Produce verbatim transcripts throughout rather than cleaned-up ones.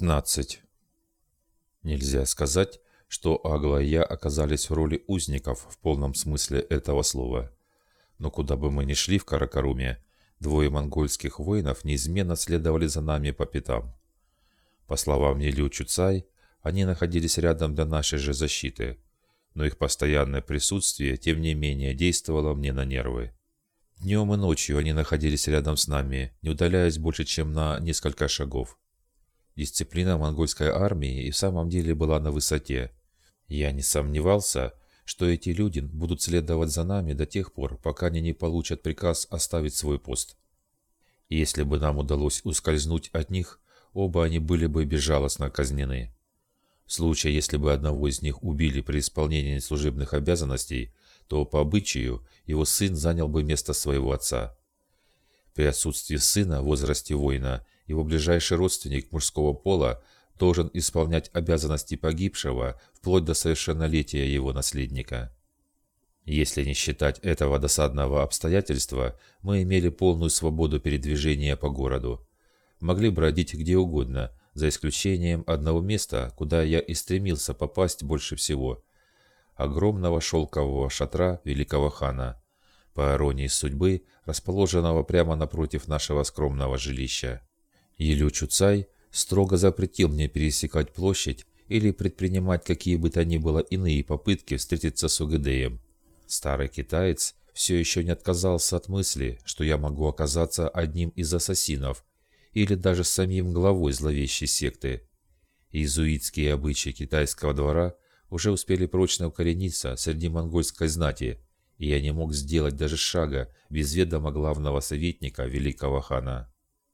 пятнадцать. Нельзя сказать, что Агла и я оказались в роли узников в полном смысле этого слова. Но куда бы мы ни шли в Каракаруме, двое монгольских воинов неизменно следовали за нами по пятам. По словам Нилю Чуцай, они находились рядом для нашей же защиты, но их постоянное присутствие, тем не менее, действовало мне на нервы. Днем и ночью они находились рядом с нами, не удаляясь больше, чем на несколько шагов. Дисциплина монгольской армии и в самом деле была на высоте. Я не сомневался, что эти люди будут следовать за нами до тех пор, пока они не получат приказ оставить свой пост. И если бы нам удалось ускользнуть от них, оба они были бы безжалостно казнены. В случае, если бы одного из них убили при исполнении служебных обязанностей, то по обычаю его сын занял бы место своего отца. При отсутствии сына в возрасте воина, его ближайший родственник мужского пола должен исполнять обязанности погибшего вплоть до совершеннолетия его наследника. Если не считать этого досадного обстоятельства, мы имели полную свободу передвижения по городу. Могли бродить где угодно, за исключением одного места, куда я и стремился попасть больше всего – огромного шелкового шатра великого хана, по иронии судьбы, расположенного прямо напротив нашего скромного жилища. Нилю Чуцай строго запретил мне пересекать площадь или предпринимать какие бы то ни было иные попытки встретиться с Угэдеем. Старый китаец все еще не отказался от мысли, что я могу оказаться одним из ассасинов или даже самим главой зловещей секты. Иезуитские обычаи китайского двора уже успели прочно укорениться среди монгольской знати, и я не мог сделать даже шага без ведома главного советника великого хана.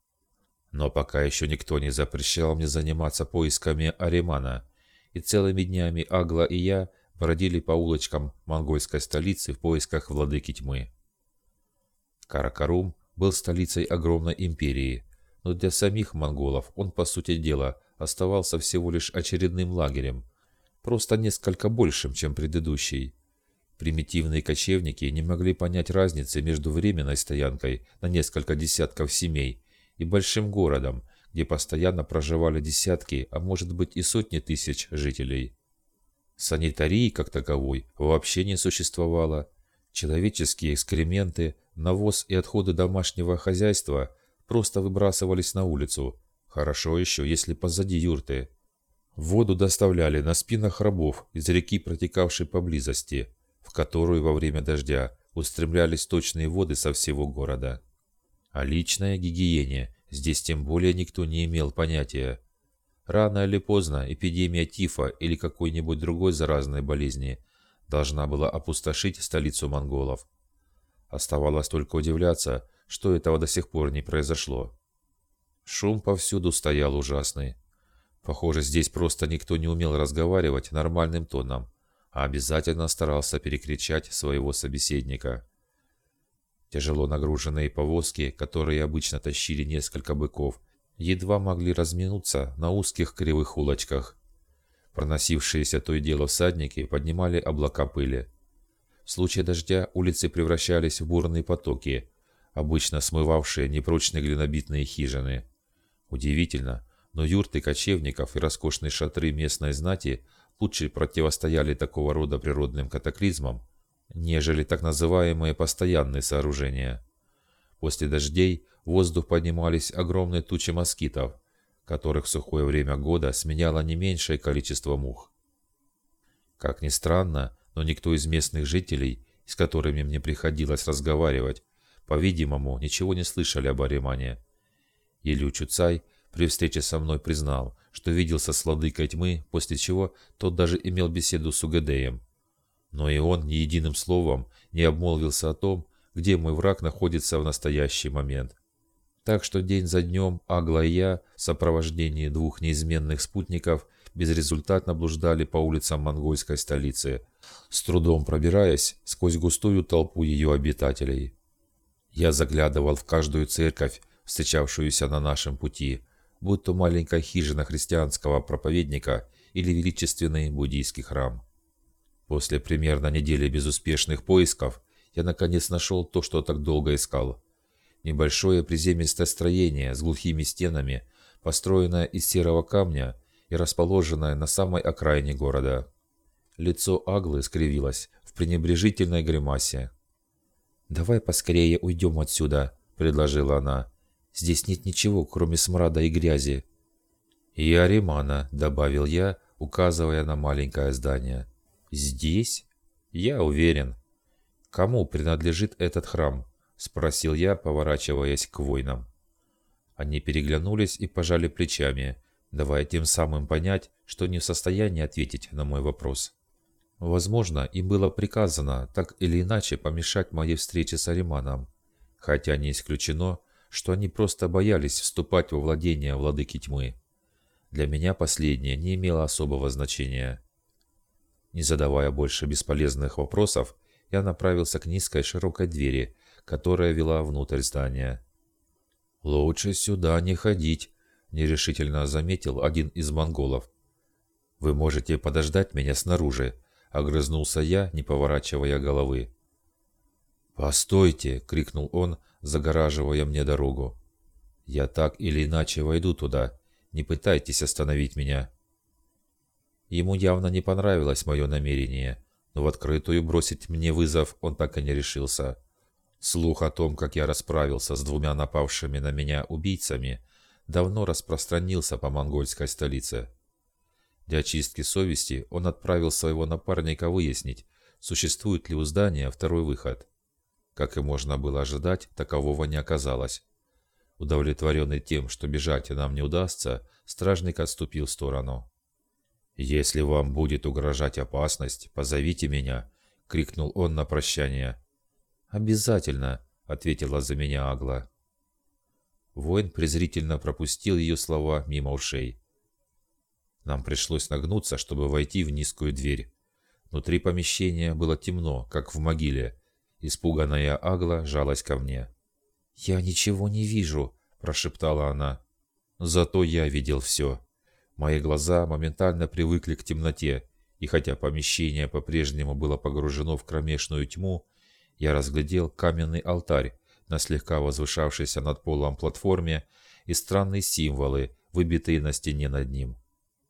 Но пока еще никто не запрещал мне заниматься поисками Аримана, и целыми днями Агла и я бродили по улочкам монгольской столицы в поисках владыки тьмы. Каракарум был столицей огромной империи, но для самих монголов он, по сути дела, оставался всего лишь очередным лагерем, просто несколько большим, чем предыдущий. Примитивные кочевники не могли понять разницы между временной стоянкой на несколько десятков семей и большим городом, где постоянно проживали десятки, а может быть и сотни тысяч жителей. Санитарии как таковой вообще не существовало. Человеческие экскременты, навоз и отходы домашнего хозяйства просто выбрасывались на улицу, хорошо еще, если позади юрты. Воду доставляли на спинах рабов из реки, протекавшей поблизости, в которую во время дождя устремлялись сточные воды со всего города. О личной гигиене здесь тем более никто не имел понятия. Рано или поздно эпидемия тифа или какой-нибудь другой заразной болезни должна была опустошить столицу монголов. Оставалось только удивляться, что этого до сих пор не произошло. Шум повсюду стоял ужасный. Похоже, здесь просто никто не умел разговаривать нормальным тоном, а обязательно старался перекричать своего собеседника. Тяжело нагруженные повозки, которые обычно тащили несколько быков, едва могли разминуться на узких кривых улочках. Проносившиеся то и дело всадники поднимали облака пыли. В случае дождя улицы превращались в бурные потоки, обычно смывавшие непрочные глинобитные хижины. Удивительно, но юрты кочевников и роскошные шатры местной знати лучше противостояли такого рода природным катаклизмам, нежели так называемые постоянные сооружения. После дождей в воздух поднимались огромные тучи москитов, которых в сухое время года сменяло не меньшее количество мух. Как ни странно, но никто из местных жителей, с которыми мне приходилось разговаривать, по-видимому, ничего не слышали об Аримане. Нилю Чуцай при встрече со мной признал, что виделся с владыкой тьмы, после чего тот даже имел беседу с Угэдеем. Но и он ни единым словом не обмолвился о том, где мой враг находится в настоящий момент. Так что день за днем Агла и я в сопровождении двух неизменных спутников безрезультатно блуждали по улицам монгольской столицы, с трудом пробираясь сквозь густую толпу ее обитателей. Я заглядывал в каждую церковь, встречавшуюся на нашем пути, будь то маленькая хижина христианского проповедника или величественный буддийский храм. После примерно недели безуспешных поисков я наконец нашел то, что так долго искал. Небольшое приземистое строение с глухими стенами, построенная из серого камня и расположенная на самой окраине города. Лицо Аглы скривилось в пренебрежительной гримасе. «Давай поскорее уйдем отсюда», — предложила она. «Здесь нет ничего, кроме смрада и грязи». «И Аримана», — добавил я, указывая на маленькое здание. «Здесь? Я уверен». «Кому принадлежит этот храм?» — спросил я, поворачиваясь к воинам. Они переглянулись и пожали плечами, давая тем самым понять, что не в состоянии ответить на мой вопрос. Возможно, им было приказано так или иначе помешать моей встрече с Ариманом, хотя не исключено, что они просто боялись вступать во владение владыки тьмы. Для меня последнее не имело особого значения. Не задавая больше бесполезных вопросов, я направился к низкой широкой двери, которая вела внутрь здания. «Лучше сюда не ходить», — нерешительно заметил один из монголов. «Вы можете подождать меня снаружи», — огрызнулся я, не поворачивая головы. «Постойте!» — крикнул он, загораживая мне дорогу. «Я так или иначе войду туда. Не пытайтесь остановить меня». Ему явно не понравилось мое намерение, но в открытую бросить мне вызов он так и не решился. Слух о том, как я расправился с двумя напавшими на меня убийцами, давно распространился по монгольской столице. Для очистки совести он отправил своего напарника выяснить, существует ли у здания второй выход. Как и можно было ожидать, такового не оказалось. Удовлетворенный тем, что бежать нам не удастся, стражник отступил в сторону. «Если вам будет угрожать опасность, позовите меня», — крикнул он на прощание. «Обязательно», — ответила за меня Агла. Воин презрительно пропустил ее слова мимо ушей. Нам пришлось нагнуться, чтобы войти в низкую дверь. Внутри помещения было темно, как в могиле. Испуганная Агла жалась ко мне. «Я ничего не вижу», – прошептала она. Зато я видел все. Мои глаза моментально привыкли к темноте, и хотя помещение по-прежнему было погружено в кромешную тьму, я разглядел каменный алтарь на слегка возвышавшейся над полом платформе и странные символы, выбитые на стене над ним.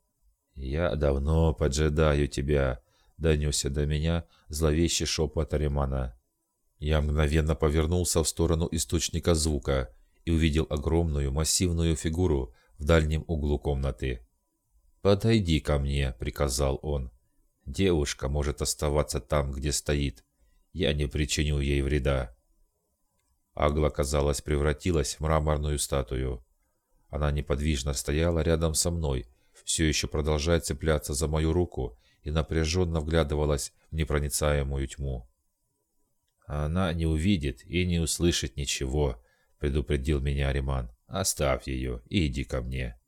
«Я давно поджидаю тебя», — донесся до меня зловещий шепот Аримана. Я мгновенно повернулся в сторону источника звука и увидел огромную массивную фигуру в дальнем углу комнаты. «Подойди ко мне», — приказал он. «Девушка может оставаться там, где стоит. Я не причиню ей вреда». Агла, казалось, превратилась в мраморную статую. Она неподвижно стояла рядом со мной, все еще продолжая цепляться за мою руку и напряженно вглядывалась в непроницаемую тьму. «Она не увидит и не услышит ничего», — предупредил меня Ариман. «Оставь ее и иди ко мне».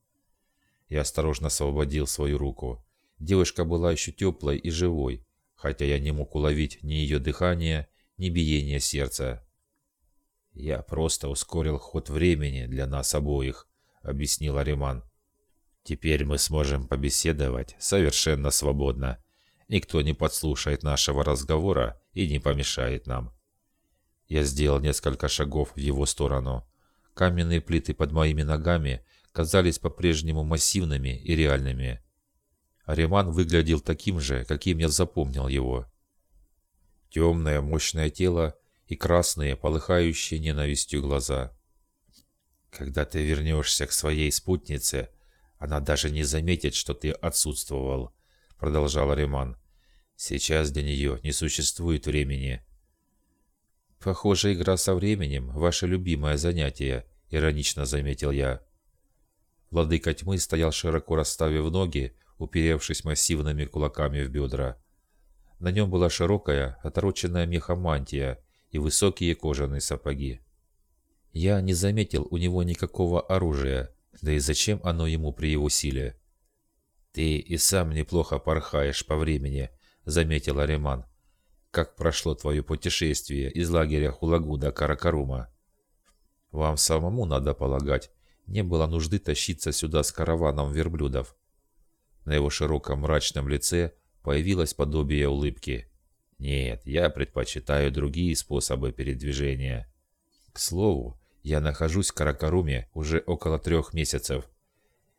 Я осторожно освободил свою руку. Девушка была еще теплой и живой, хотя я не мог уловить ни ее дыхания, ни биения сердца. «Я просто ускорил ход времени для нас обоих», — объяснил Ариман. «Теперь мы сможем побеседовать совершенно свободно. Никто не подслушает нашего разговора и не помешает нам». Я сделал несколько шагов в его сторону. Каменные плиты под моими ногами казались по-прежнему массивными и реальными. Ариман выглядел таким же, каким я запомнил его. Темное мощное тело и красные, полыхающие ненавистью глаза. «Когда ты вернешься к своей спутнице, она даже не заметит, что ты отсутствовал», — продолжал Ариман. «Сейчас для нее не существует времени». «Похоже, игра со временем — ваше любимое занятие», — иронично заметил я. Владыка тьмы стоял широко расставив ноги, уперевшись массивными кулаками в бедра. На нем была широкая, отороченная мехом мантия и высокие кожаные сапоги. Я не заметил у него никакого оружия, да и зачем оно ему при его силе? «Ты и сам неплохо порхаешь по времени», — заметил Ариман. «Как прошло твое путешествие из лагеря Хулагу до Каракарума?» «Вам самому, надо полагать, не было нужды тащиться сюда с караваном верблюдов». На его широком мрачном лице появилось подобие улыбки. «Нет, я предпочитаю другие способы передвижения. К слову, я нахожусь в Каракаруме уже около трех месяцев.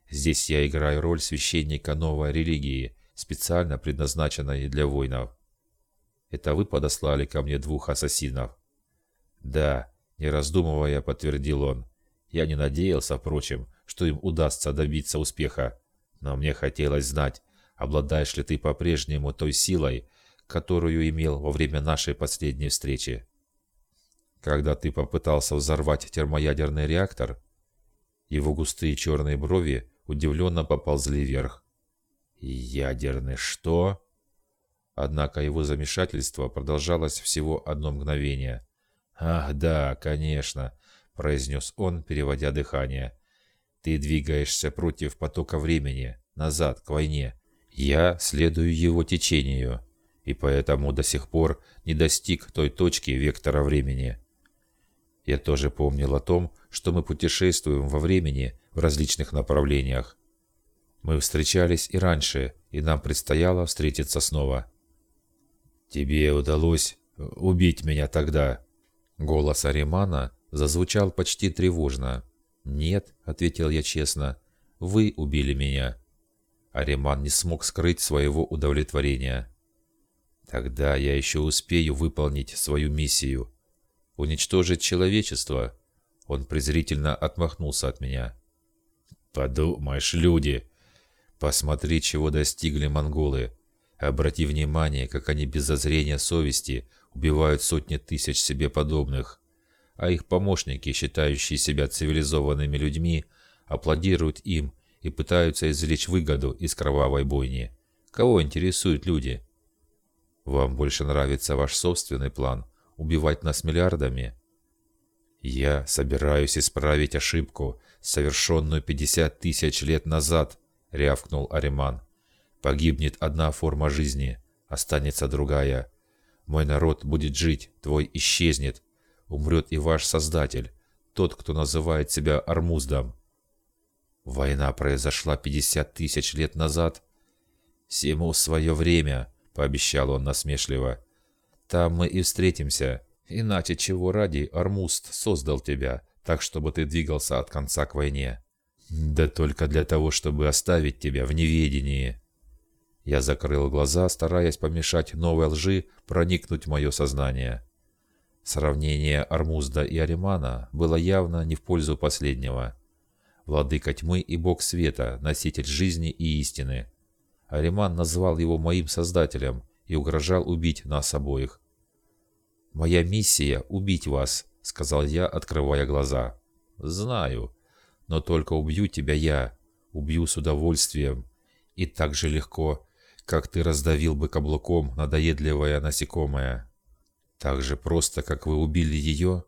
Здесь я играю роль священника новой религии, специально предназначенной для воинов. Это вы подослали ко мне двух ассасинов? Да, не раздумывая, подтвердил он. Я не надеялся, впрочем, что им удастся добиться успеха. Но мне хотелось знать, обладаешь ли ты по-прежнему той силой, которую имел во время нашей последней встречи. Когда ты попытался взорвать термоядерный реактор, его густые черные брови удивленно поползли вверх. Ядерный что? Однако его замешательство продолжалось всего одно мгновение. «Ах, да, конечно», — произнес он, переводя дыхание. «Ты двигаешься против потока времени, назад, к войне. Я следую его течению, и поэтому до сих пор не достиг той точки вектора времени. Я тоже помнил о том, что мы путешествуем во времени в различных направлениях. Мы встречались и раньше, и нам предстояло встретиться снова. Тебе удалось убить меня тогда». Голос Аримана зазвучал почти тревожно. «Нет», — ответил я честно, — «вы убили меня». Ариман не смог скрыть своего удовлетворения. «Тогда я еще успею выполнить свою миссию. Уничтожить человечество». Он презрительно отмахнулся от меня. «Подумаешь, люди! Посмотри, чего достигли монголы. Обрати внимание, как они без зазрения совести убивают сотни тысяч себе подобных, а их помощники, считающие себя цивилизованными людьми, аплодируют им и пытаются извлечь выгоду из кровавой бойни. Кого интересуют люди? Вам больше нравится ваш собственный план – убивать нас миллиардами? Я собираюсь исправить ошибку, совершенную пятьдесят тысяч лет назад, рявкнул Ариман. Погибнет одна форма жизни, останется другая. Мой народ будет жить, твой исчезнет. Умрет и ваш создатель, тот, кто называет себя Ормуздом. Война произошла пятьдесят тысяч лет назад. Всему свое время, пообещал он насмешливо. Там мы и встретимся. Иначе чего ради Ормузд создал тебя, так чтобы ты двигался от конца к войне? Да только для того, чтобы оставить тебя в неведении. Я закрыл глаза, стараясь помешать новой лжи проникнуть в мое сознание. Сравнение Ормузда и Аримана было явно не в пользу последнего. Владыка тьмы и бог света, носитель жизни и истины. Ариман назвал его моим создателем и угрожал убить нас обоих. «Моя миссия — убить вас», — сказал я, открывая глаза. «Знаю, но только убью тебя я, убью с удовольствием, и так же легко, как ты раздавил бы каблуком надоедливое насекомое. Так же просто, как вы убили ее?»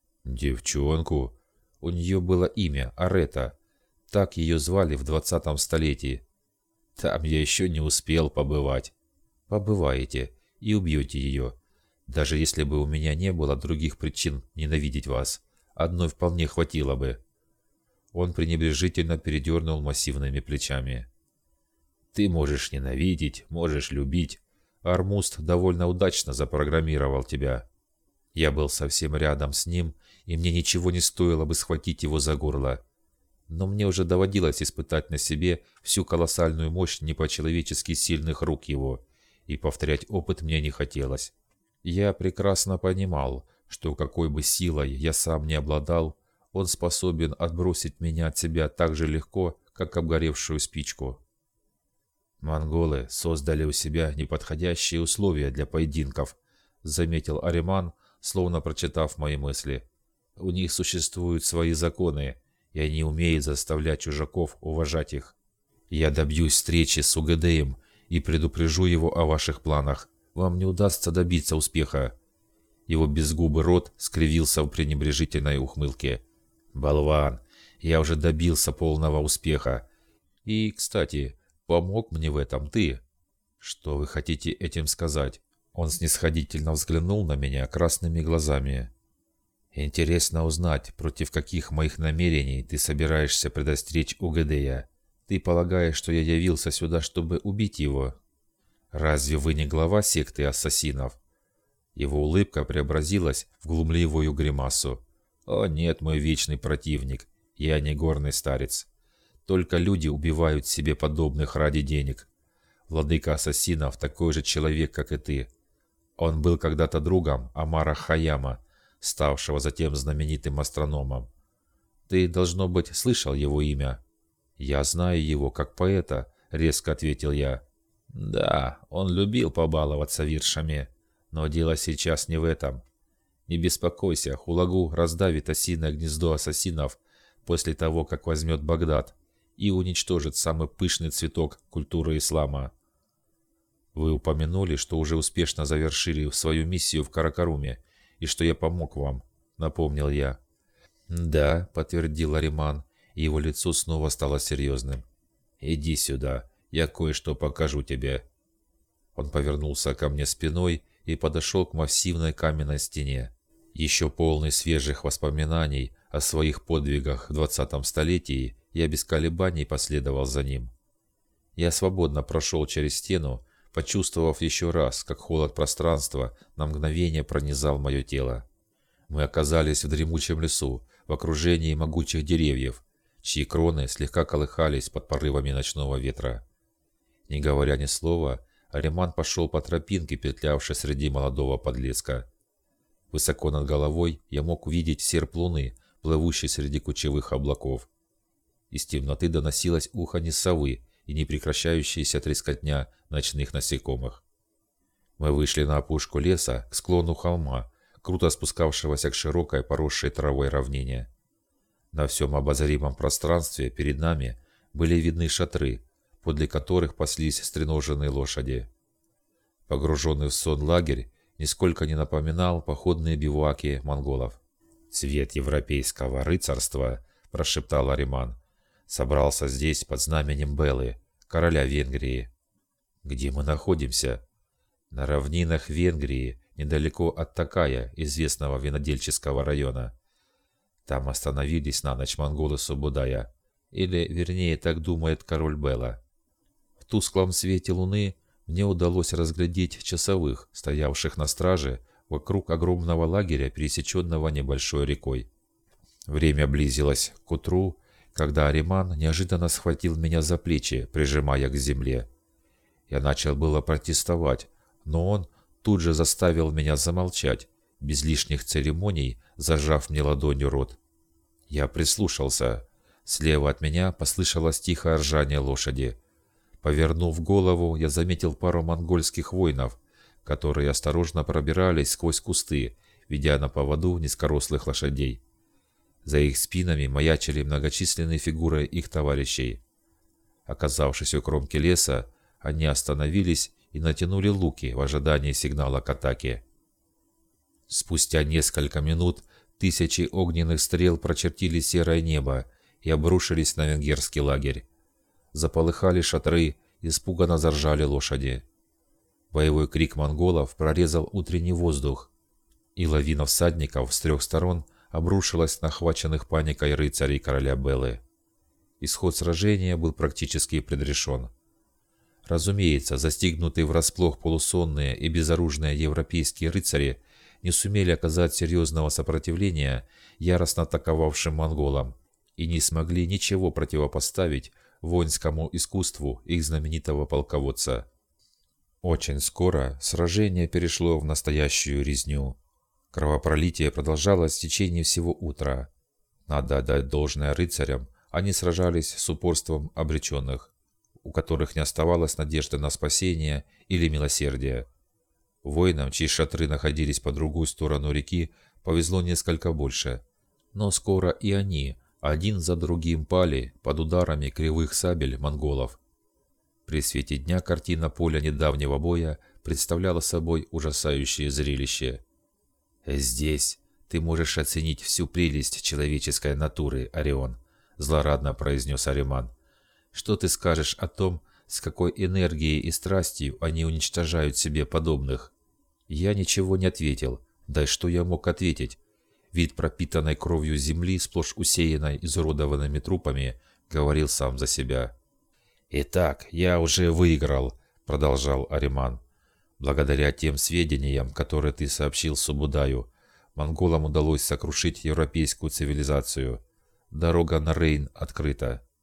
«Девчонку. У нее было имя Арета. Так ее звали в двадцатом столетии. Там я еще не успел побывать. Побываете и убьете ее. Даже если бы у меня не было других причин ненавидеть вас, одной вполне хватило бы». Он пренебрежительно передернул массивными плечами. «Ты можешь ненавидеть, можешь любить. Ормузд довольно удачно запрограммировал тебя. Я был совсем рядом с ним, и мне ничего не стоило бы схватить его за горло. Но мне уже доводилось испытать на себе всю колоссальную мощь не по-человечески сильных рук его, и повторять опыт мне не хотелось. Я прекрасно понимал, что какой бы силой я сам не обладал, он способен отбросить меня от себя так же легко, как обгоревшую спичку. «Монголы создали у себя неподходящие условия для поединков», — заметил Ариман, словно прочитав мои мысли. «У них существуют свои законы, и они умеют заставлять чужаков уважать их. Я добьюсь встречи с Угадеем и предупрежу его о ваших планах. Вам не удастся добиться успеха». Его безгубый рот скривился в пренебрежительной ухмылке. «Болван, я уже добился полного успеха. И, кстати, помог мне в этом ты. Что вы хотите этим сказать?» Он снисходительно взглянул на меня красными глазами. «Интересно узнать, против каких моих намерений ты собираешься предостеречь Угадея. Ты полагаешь, что я явился сюда, чтобы убить его? Разве вы не глава секты ассасинов?» Его улыбка преобразилась в глумливую гримасу. «О нет, мой вечный противник, я не горный старец. Только люди убивают себе подобных ради денег. Владыка ассасинов такой же человек, как и ты. Он был когда-то другом Амара Хаяма, ставшего затем знаменитым астрономом. Ты, должно быть, слышал его имя. Я знаю его как поэта, резко ответил я. Да, он любил побаловаться виршами, но дело сейчас не в этом. Не беспокойся, Хулагу раздавит осиное гнездо ассасинов после того, как возьмет Багдад и уничтожит самый пышный цветок культуры ислама. Вы упомянули, что уже успешно завершили свою миссию в Каракаруме и что я помог вам, напомнил я. Да, подтвердил Ариман, и его лицо снова стало серьезным. Иди сюда, я кое-что покажу тебе. Он повернулся ко мне спиной и подошел к массивной каменной стене. Еще полный свежих воспоминаний о своих подвигах в двадцатом столетии, я без колебаний последовал за ним. Я свободно прошел через стену, почувствовав еще раз, как холод пространства на мгновение пронизал мое тело. Мы оказались в дремучем лесу, в окружении могучих деревьев, чьи кроны слегка колыхались под порывами ночного ветра. Не говоря ни слова, Ариман пошел по тропинке, петлявшей среди молодого подлеска. Высоко над головой я мог увидеть серп луны, плывущий среди кучевых облаков. Из темноты доносилось уханье совы и непрекращающаяся трескотня ночных насекомых. Мы вышли на опушку леса, к склону холма, круто спускавшегося к широкой поросшей травой равнине. На всем обозримом пространстве перед нами были видны шатры, подле которых паслись стреноженные лошади. Погруженный в сон лагерь нисколько не напоминал походные бивуаки монголов. «Цвет европейского рыцарства», – прошептал Ариман, – «собрался здесь под знаменем Беллы, короля Венгрии». «Где мы находимся?» «На равнинах Венгрии, недалеко от Такая, известного винодельческого района. Там остановились на ночь монголы Субудая, или, вернее, так думает король Белла. В тусклом свете луны мне удалось разглядеть часовых, стоявших на страже вокруг огромного лагеря, пересеченного небольшой рекой. Время близилось к утру, когда Ариман неожиданно схватил меня за плечи, прижимая к земле. Я начал было протестовать, но он тут же заставил меня замолчать, без лишних церемоний зажав мне ладонью рот. Я прислушался. Слева от меня послышалось тихое ржание лошади. Повернув голову, я заметил пару монгольских воинов, которые осторожно пробирались сквозь кусты, ведя на поводу низкорослых лошадей. За их спинами маячили многочисленные фигуры их товарищей. Оказавшись у кромки леса, они остановились и натянули луки в ожидании сигнала к атаке. Спустя несколько минут тысячи огненных стрел прочертили серое небо и обрушились на венгерский лагерь. Заполыхали шатры, испуганно заржали лошади. Боевой крик монголов прорезал утренний воздух, и лавина всадников с трех сторон обрушилась на охваченных паникой рыцарей короля Беллы. Исход сражения был практически предрешен. Разумеется, застигнутые врасплох полусонные и безоружные европейские рыцари не сумели оказать серьезного сопротивления яростно атаковавшим монголам и не смогли ничего противопоставить воинскому искусству их знаменитого полководца. Очень скоро сражение перешло в настоящую резню. Кровопролитие продолжалось в течение всего утра. Надо отдать должное рыцарям, они сражались с упорством обреченных, у которых не оставалось надежды на спасение или милосердие. Воинам, чьи шатры находились по другую сторону реки, повезло несколько больше. Но скоро и они один за другим пали под ударами кривых сабель монголов. При свете дня картина поля недавнего боя представляла собой ужасающее зрелище. «Здесь ты можешь оценить всю прелесть человеческой натуры, Орион», – злорадно произнес Ариман. «Что ты скажешь о том, с какой энергией и страстью они уничтожают себе подобных?» Я ничего не ответил. Да и что я мог ответить? Вид пропитанной кровью земли, сплошь усеянной изуродованными трупами, говорил сам за себя. «Итак, я уже выиграл», — продолжал Ариман. «Благодаря тем сведениям, которые ты сообщил Субудаю, монголам удалось сокрушить европейскую цивилизацию. Дорога на Рейн открыта».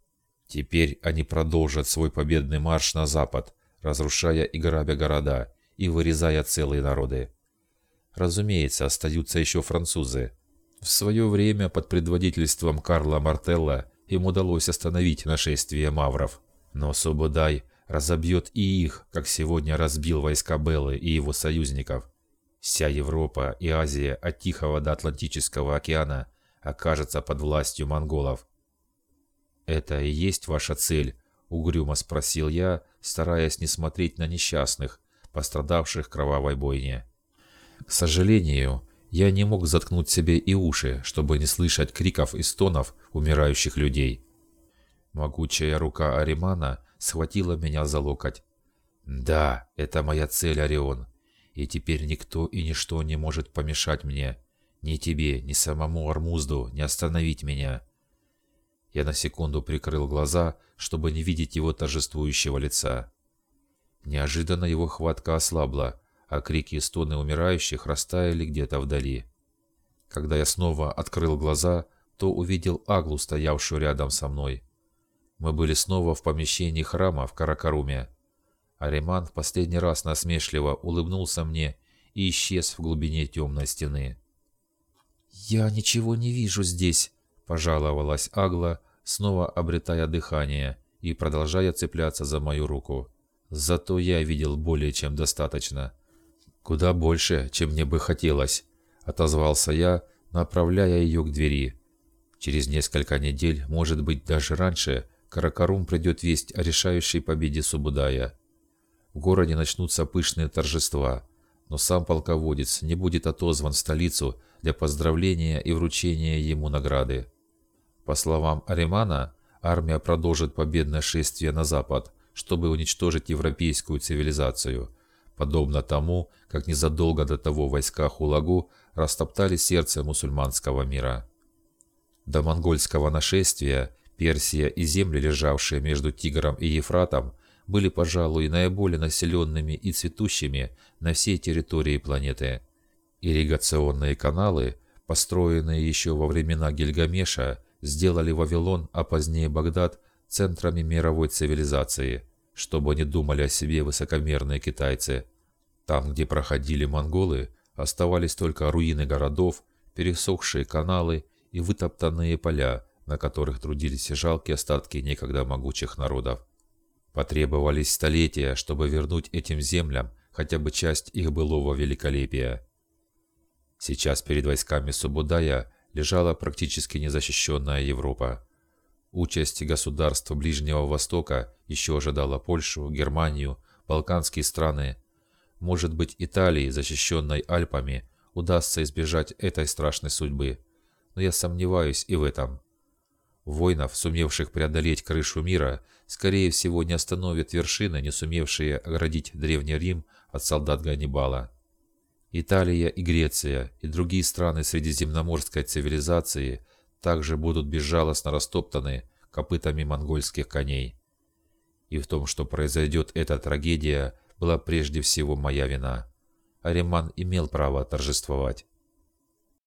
Теперь они продолжат свой победный марш на запад, разрушая и грабя города, и вырезая целые народы. Разумеется, остаются еще французы. В свое время под предводительством Карла Мартелла им удалось остановить нашествие мавров. Но Субудай разобьет и их, как сегодня разбил войска Беллы и его союзников. Вся Европа и Азия от Тихого до Атлантического океана окажется под властью монголов. «Это и есть ваша цель?» – угрюмо спросил я, стараясь не смотреть на несчастных, пострадавших в кровавой бойне. К сожалению, я не мог заткнуть себе и уши, чтобы не слышать криков и стонов умирающих людей. Могучая рука Аримана схватила меня за локоть. «Да, это моя цель, Орион, и теперь никто и ничто не может помешать мне. Ни тебе, ни самому Ормузду не остановить меня». Я на секунду прикрыл глаза, чтобы не видеть его торжествующего лица. Неожиданно его хватка ослабла, а крики и стоны умирающих растаяли где-то вдали. Когда я снова открыл глаза, то увидел Аглу, стоявшую рядом со мной. Мы были снова в помещении храма в Каракаруме. Ариман в последний раз насмешливо улыбнулся мне и исчез в глубине темной стены. «Я ничего не вижу здесь», – пожаловалась Агла, снова обретая дыхание и продолжая цепляться за мою руку. «Зато я видел более чем достаточно. Куда больше, чем мне бы хотелось», – отозвался я, направляя ее к двери. «Через несколько недель, может быть даже раньше, Каракарум придет весть о решающей победе Субудая. В городе начнутся пышные торжества, но сам полководец не будет отозван в столицу для поздравления и вручения ему награды. По словам Аримана, армия продолжит победное шествие на запад, чтобы уничтожить европейскую цивилизацию, подобно тому, как незадолго до того войска Хулагу растоптали сердце мусульманского мира. До монгольского нашествия Персия и земли, лежавшие между Тигром и Ефратом, были, пожалуй, наиболее населенными и цветущими на всей территории планеты. Ирригационные каналы, построенные еще во времена Гильгамеша, сделали Вавилон, а позднее Багдад, центрами мировой цивилизации, чтобы не думали о себе высокомерные китайцы. Там, где проходили монголы, оставались только руины городов, пересохшие каналы и вытоптанные поля, на которых трудились жалкие остатки некогда могучих народов. Потребовались столетия, чтобы вернуть этим землям хотя бы часть их былого великолепия. Сейчас перед войсками Субудая лежала практически незащищенная Европа. Участь государств Ближнего Востока еще ожидала Польшу, Германию, Балканские страны. Может быть, Италии, защищенной Альпами, удастся избежать этой страшной судьбы, но я сомневаюсь и в этом. Воинов, сумевших преодолеть крышу мира, скорее всего не остановят вершины, не сумевшие оградить Древний Рим от солдат Ганнибала. Италия и Греция и другие страны средиземноморской цивилизации также будут безжалостно растоптаны копытами монгольских коней. И в том, что произойдет эта трагедия, была прежде всего моя вина. Ариман имел право торжествовать.